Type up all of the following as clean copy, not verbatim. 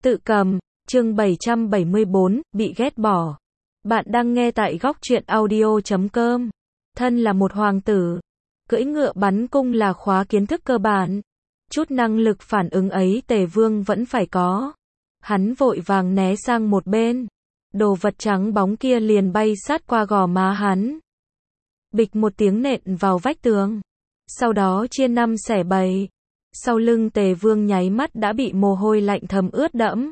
Tự cầm, chương 774, bị ghét bỏ. Bạn đang nghe tại góc truyện audio.com. Thân là một hoàng tử, cưỡi ngựa bắn cung là khóa kiến thức cơ bản. Chút năng lực phản ứng ấy Tề Vương vẫn phải có. Hắn vội vàng né sang một bên. Đồ vật trắng bóng kia liền bay sát qua gò má hắn. Bịch một tiếng nện vào vách tường. Sau đó chia năm xẻ bảy. Sau lưng Tề Vương nháy mắt đã bị mồ hôi lạnh thấm ướt đẫm.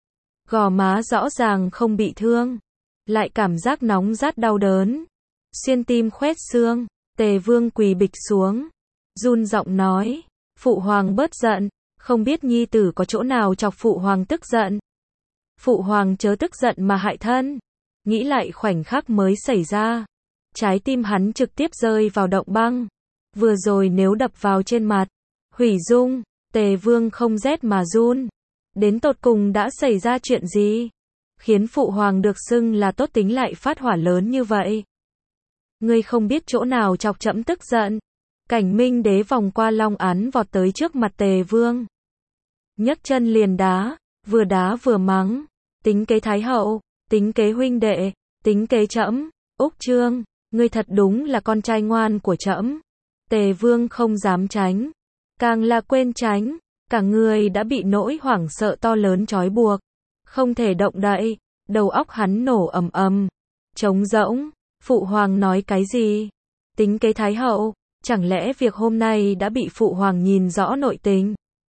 Gò má rõ ràng không bị thương, lại cảm giác nóng rát đau đớn. Xuyên tim khoét xương, Tề Vương quỳ bịch xuống, run giọng nói, phụ hoàng bớt giận, không biết nhi tử có chỗ nào chọc phụ hoàng tức giận. Phụ hoàng chớ tức giận mà hại thân. Nghĩ lại khoảnh khắc mới xảy ra, trái tim hắn trực tiếp rơi vào động băng. Vừa rồi nếu đập vào trên mặt, hủy dung. Tề Vương không rét mà run. Đến tột cùng đã xảy ra chuyện gì, khiến phụ hoàng được xưng là tốt tính lại phát hỏa lớn như vậy? Ngươi không biết chỗ nào chọc trẫm tức giận. Cảnh Minh Đế vòng qua long án vọt tới trước mặt Tề Vương, nhấc chân liền đá vừa mắng, tính kế thái hậu, tính kế huynh đệ, tính kế trẫm. Úc Chương, ngươi thật đúng là con trai ngoan của trẫm. Tề Vương không dám tránh, càng là quên tránh. Cả người đã bị nỗi hoảng sợ to lớn trói buộc, không thể động đậy, đầu óc hắn nổ ầm ầm, trống rỗng. Phụ hoàng nói cái gì? Tính kế thái hậu, chẳng lẽ việc hôm nay đã bị phụ hoàng nhìn rõ nội tình?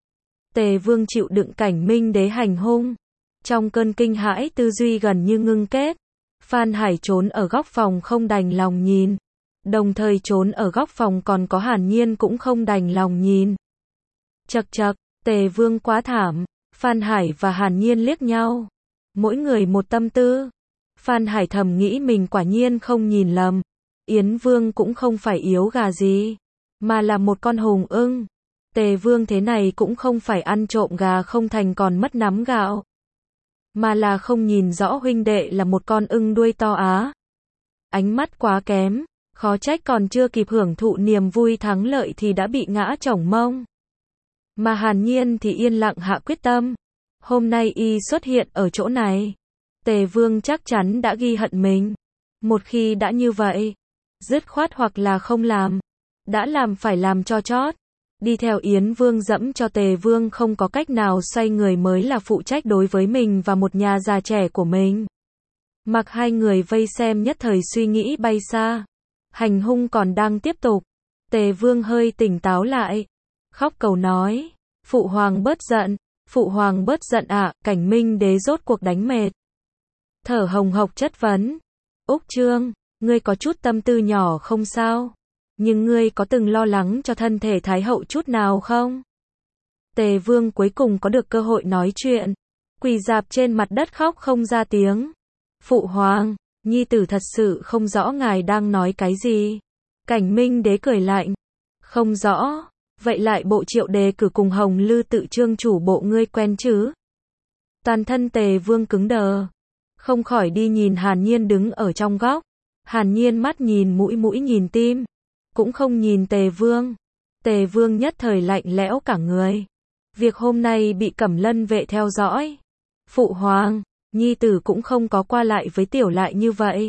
Tề Vương chịu đựng Cảnh Minh Đế hành hung, trong cơn kinh hãi tư duy gần như ngưng kết. Phan Hải trốn ở góc phòng không đành lòng nhìn, đồng thời trốn ở góc phòng còn có Hàn Nhiên cũng không đành lòng nhìn. Chậc chậc, Tề Vương quá thảm. Phan Hải và Hàn Nhiên liếc nhau, mỗi người một tâm tư. Phan Hải thầm nghĩ mình quả nhiên không nhìn lầm, Yến Vương cũng không phải yếu gà gì, mà là một con hùng ưng. Tề Vương thế này cũng không phải ăn trộm gà không thành còn mất nắm gạo, mà là không nhìn rõ huynh đệ là một con ưng đuôi to á. Ánh mắt quá kém, khó trách còn chưa kịp hưởng thụ niềm vui thắng lợi thì đã bị ngã chổng mông. Mà Hàn Nhiên thì yên lặng hạ quyết tâm. Hôm nay y xuất hiện ở chỗ này, Tề Vương chắc chắn đã ghi hận mình. Một khi đã như vậy, dứt khoát hoặc là không làm, đã làm phải làm cho chót. Đi theo Yến Vương dẫm cho Tề Vương không có cách nào xoay người mới là phụ trách đối với mình và một nhà già trẻ của mình. Mặc hai người vây xem nhất thời suy nghĩ bay xa. Hành hung còn đang tiếp tục. Tề Vương hơi tỉnh táo lại, khóc cầu nói, phụ hoàng bớt giận ạ. Cảnh Minh Đế rốt cuộc đánh mệt, thở hồng hộc chất vấn, Úc Chương, ngươi có chút tâm tư nhỏ không sao, nhưng ngươi có từng lo lắng cho thân thể thái hậu chút nào không? Tề Vương cuối cùng có được cơ hội nói chuyện, quỳ rạp trên mặt đất khóc không ra tiếng. Phụ hoàng, nhi tử thật sự không rõ ngài đang nói cái gì. Cảnh Minh Đế cười lạnh, không rõ. Vậy lại bộ Triệu đề cử cùng Hồng Lư tự trương chủ bộ ngươi quen chứ? Toàn thân Tề Vương cứng đờ, không khỏi đi nhìn Hàn Nhiên đứng ở trong góc. Hàn Nhiên mắt nhìn mũi nhìn tim, cũng không nhìn Tề Vương. Tề Vương nhất thời lạnh lẽo cả người. Việc hôm nay bị Cẩm Lân vệ theo dõi. Phụ hoàng, nhi tử cũng không có qua lại với tiểu lại như vậy.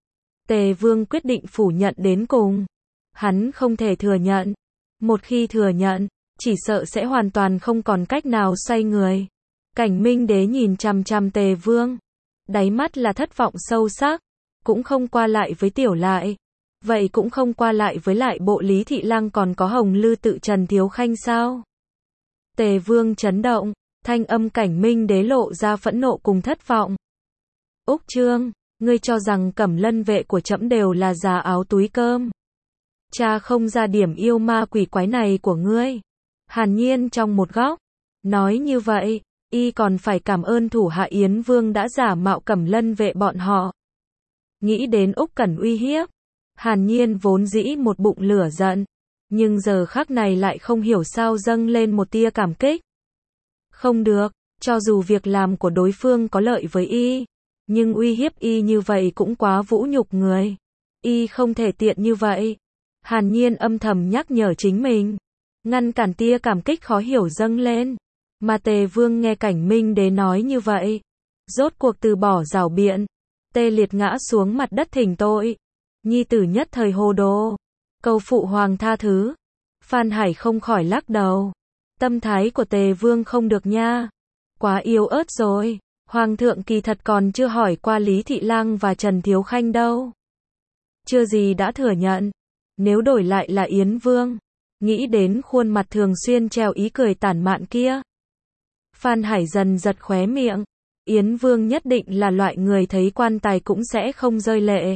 Tề Vương quyết định phủ nhận đến cùng. Hắn không thể thừa nhận. Một khi thừa nhận, chỉ sợ sẽ hoàn toàn không còn cách nào xoay người. Cảnh Minh Đế nhìn chằm chằm Tề Vương, đáy mắt là thất vọng sâu sắc. Cũng không qua lại với tiểu lại, vậy cũng không qua lại với lại bộ Lý Thị Lăng còn có Hồng Lư tự Trần Thiếu Khanh sao? Tề Vương chấn động, thanh âm Cảnh Minh Đế lộ ra phẫn nộ cùng thất vọng. Úc Chương, ngươi cho rằng Cẩm Lân vệ của trẫm đều là già áo túi cơm? Cha không ra điểm yêu ma quỷ quái này của ngươi. Hàn Nhiên trong một góc, nói như vậy, y còn phải cảm ơn thủ hạ Yến Vương đã giả mạo Cẩm Lân vệ bọn họ. Nghĩ đến Úc Cẩn uy hiếp, Hàn Nhiên vốn dĩ một bụng lửa giận, nhưng giờ khắc này lại không hiểu sao dâng lên một tia cảm kích. Không được, cho dù việc làm của đối phương có lợi với y, nhưng uy hiếp y như vậy cũng quá vũ nhục người. Y không thể tiện như vậy. Hàn Nhiên âm thầm nhắc nhở chính mình, ngăn cản tia cảm kích khó hiểu dâng lên. Mà Tề Vương nghe Cảnh Minh Đế nói như vậy, rốt cuộc từ bỏ rảo biện, tê liệt ngã xuống mặt đất thỉnh tội. Nhi tử nhất thời hồ đồ, cầu phụ hoàng tha thứ. Phan Hải không khỏi lắc đầu. Tâm thái của Tề Vương không được nha. Quá yếu ớt rồi. Hoàng thượng kỳ thật còn chưa hỏi qua Lý Thị Lang và Trần Thiếu Khanh đâu. Chưa gì đã thừa nhận. Nếu đổi lại là Yến Vương, nghĩ đến khuôn mặt thường xuyên treo ý cười tản mạn kia. Phan Hải dần giật khóe miệng. Yến Vương nhất định là loại người thấy quan tài cũng sẽ không rơi lệ.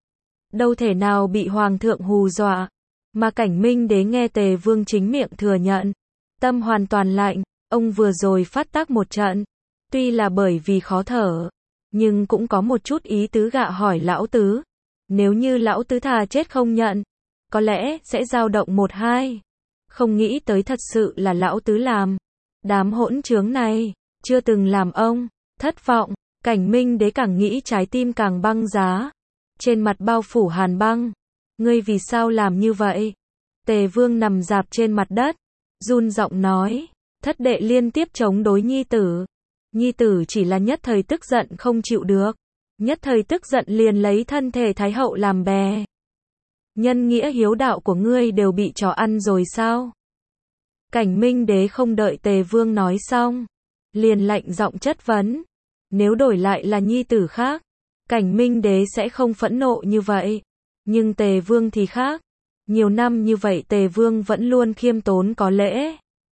Đâu thể nào bị Hoàng thượng hù dọa. Mà Cảnh Minh Đế nghe Tề Vương chính miệng thừa nhận. Tâm hoàn toàn lạnh, ông vừa rồi phát tác một trận. Tuy là bởi vì khó thở, nhưng cũng có một chút ý tứ gạ hỏi lão tứ. Nếu như lão tứ thà chết không nhận, có lẽ sẽ dao động một hai. Không nghĩ tới thật sự là lão tứ làm. Đám hỗn trướng này, chưa từng làm ông thất vọng. Cảnh Minh Đế càng nghĩ trái tim càng băng giá. Trên mặt bao phủ hàn băng. Ngươi vì sao làm như vậy? Tề Vương nằm rạp trên mặt đất, run giọng nói. Thất đệ liên tiếp chống đối nhi tử. Nhi tử chỉ là nhất thời tức giận không chịu được. Nhất thời tức giận liền lấy thân thể Thái hậu làm bè. Nhân nghĩa hiếu đạo của ngươi đều bị chó ăn rồi sao? Cảnh Minh Đế không đợi Tề Vương nói xong, liền lạnh giọng chất vấn. Nếu đổi lại là nhi tử khác, Cảnh Minh Đế sẽ không phẫn nộ như vậy. Nhưng Tề Vương thì khác. Nhiều năm như vậy Tề Vương vẫn luôn khiêm tốn có lễ.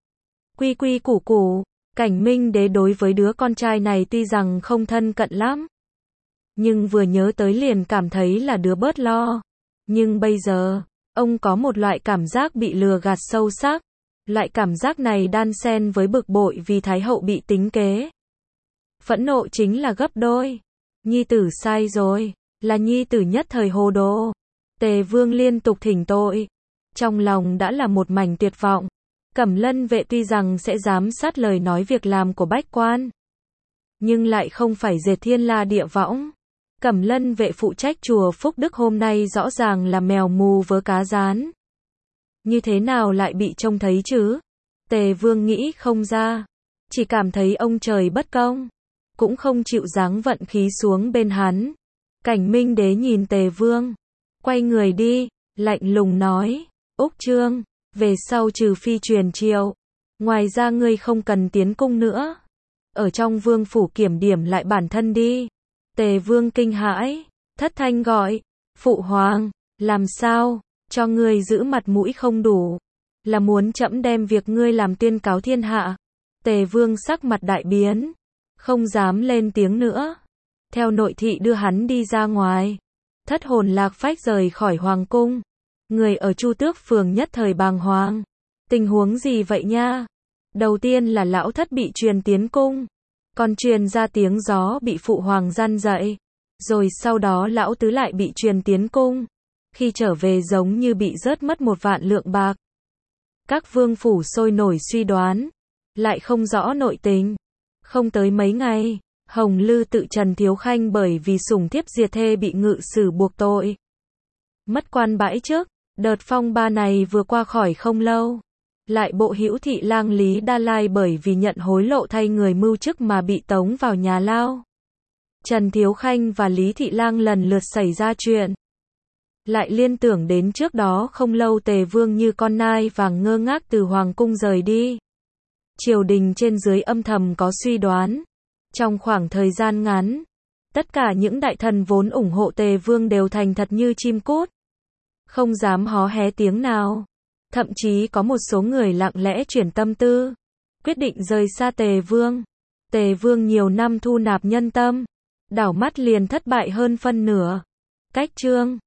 Quy quy củ củ, Cảnh Minh Đế đối với đứa con trai này tuy rằng không thân cận lắm, nhưng vừa nhớ tới liền cảm thấy là đứa bớt lo. Nhưng bây giờ, ông có một loại cảm giác bị lừa gạt sâu sắc. Loại cảm giác này đan xen với bực bội vì Thái hậu bị tính kế. Phẫn nộ chính là gấp đôi. Nhi tử sai rồi, là nhi tử nhất thời hồ đồ. Tề Vương liên tục thỉnh tội, trong lòng đã là một mảnh tuyệt vọng. Cẩm Lân vệ tuy rằng sẽ giám sát lời nói việc làm của bách quan, nhưng lại không phải dệt thiên la địa võng. Cẩm Lân vệ phụ trách chùa Phúc Đức hôm nay rõ ràng là mèo mù vớ cá rán. Như thế nào lại bị trông thấy chứ? Tề Vương nghĩ không ra, chỉ cảm thấy ông trời bất công, cũng không chịu giáng vận khí xuống bên hắn. Cảnh Minh Đế nhìn Tề Vương, quay người đi, lạnh lùng nói, Úc Trương, về sau trừ phi truyền triệu, ngoài ra ngươi không cần tiến cung nữa. Ở trong vương phủ kiểm điểm lại bản thân đi. Tề Vương kinh hãi, thất thanh gọi, phụ hoàng, làm sao, cho ngươi giữ mặt mũi không đủ, là muốn trẫm đem việc ngươi làm tuyên cáo thiên hạ. Tề Vương sắc mặt đại biến, không dám lên tiếng nữa. Theo nội thị đưa hắn đi ra ngoài, thất hồn lạc phách rời khỏi hoàng cung. Người ở Chu Tước phường nhất thời bàng hoàng. Tình huống gì vậy nha? Đầu tiên là lão thất bị truyền tiến cung, còn truyền ra tiếng gió bị phụ hoàng gian dạy. Rồi sau đó lão tứ lại bị truyền tiến cung. Khi trở về giống như bị rớt mất 1 vạn lượng bạc. Các vương phủ sôi nổi suy đoán, lại không rõ nội tình. Không tới mấy ngày, Hồng Lư tự Trần Thiếu Khanh bởi vì sủng thiếp diệt thê bị ngự sử buộc tội. Mất quan bãi chức, đợt phong ba này vừa qua khỏi không lâu. Lại bộ hữu thị lang Lý Đa Lai bởi vì nhận hối lộ thay người mưu chức mà bị tống vào nhà lao. Trần Thiếu Khanh và Lý Thị Lang lần lượt xảy ra chuyện. Lại liên tưởng đến trước đó không lâu Tề Vương như con nai vàng ngơ ngác từ hoàng cung rời đi. Triều đình trên dưới âm thầm có suy đoán. Trong khoảng thời gian ngắn, tất cả những đại thần vốn ủng hộ Tề Vương đều thành thật như chim cút, không dám hó hé tiếng nào. Thậm chí có một số người lặng lẽ chuyển tâm tư, quyết định rời xa Tề Vương. Tề Vương nhiều năm thu nạp nhân tâm, đảo mắt liền thất bại hơn phân nửa. Cách chương